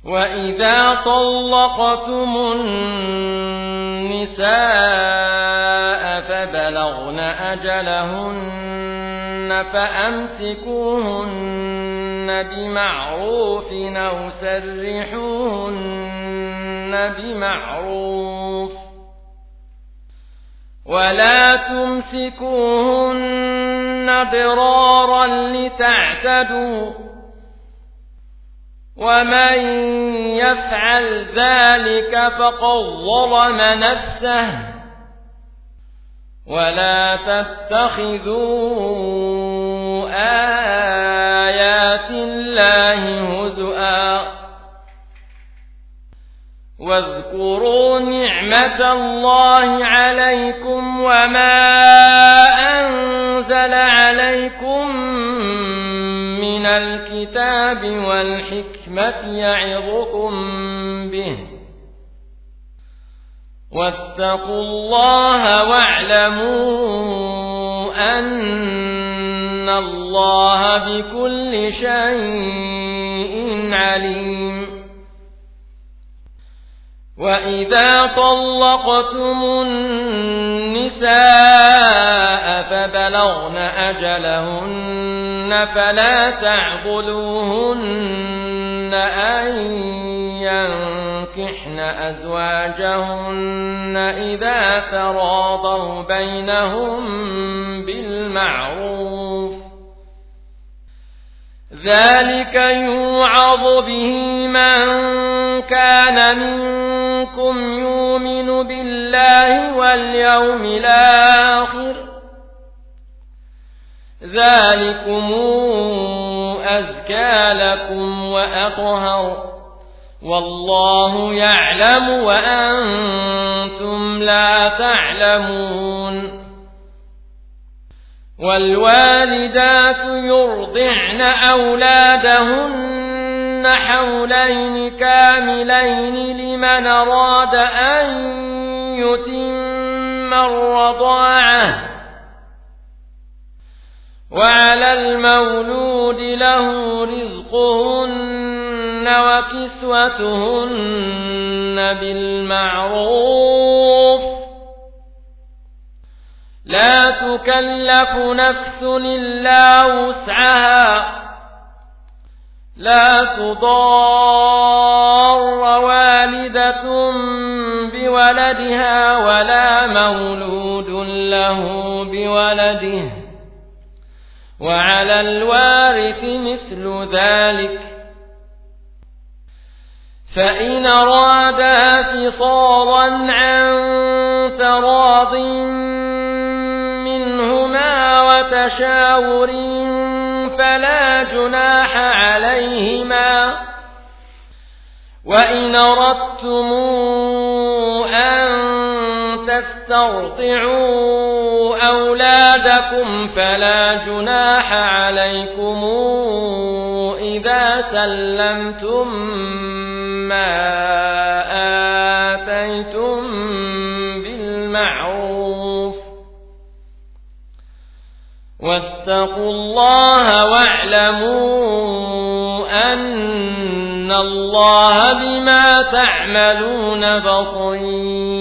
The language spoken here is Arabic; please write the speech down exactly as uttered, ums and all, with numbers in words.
وإذا طلقتم النساء فبلغن أجلهن فأمسكوهن بمعروف أو سرحوهن بمعروف ولا تمسكوهن ضرارا لتعتدوا ومن يفعل ذلك فقد ظلم نفسه ولا تتخذوا آيات الله هزؤا واذكروا نعمة الله عليكم وما أنزل عليكم من الكتاب والحكمة يعظكم به واتقوا الله واعلموا أن الله بكل شيء عليم وإذا طلقتم النساء فبلغن أجلهن فلا تعضلوهن أن ينكحن أزواجهن إذا تراضوا بينهم بالمعروف ذلك يوعظ به من كان منكم يؤمن بالله واليوم الآخر ذلكم أزكى لكم وأطهر والله يعلم وأنتم لا تعلمون والوالدات يرضعن أولادهن حولين كاملين لمن أراد أن يتم الرضاعة وعلى المولود له رزقهن وكسوتهن بالمعروف لا تكلف نفس إلا وسعها لا تضار والدة بولدها ولا مولود له بولده وعلى الوارث مثل ذلك فإن أرادا فصالا عن تراض منهما وتشاور فلا جناح عليهما وإن أردتم أن تسترضعوا أولادكم فلا جناح عليكم إذا سلمتم ما آتيتم بالمعروف واتقوا الله واعلموا أن الله بما تعملون بصير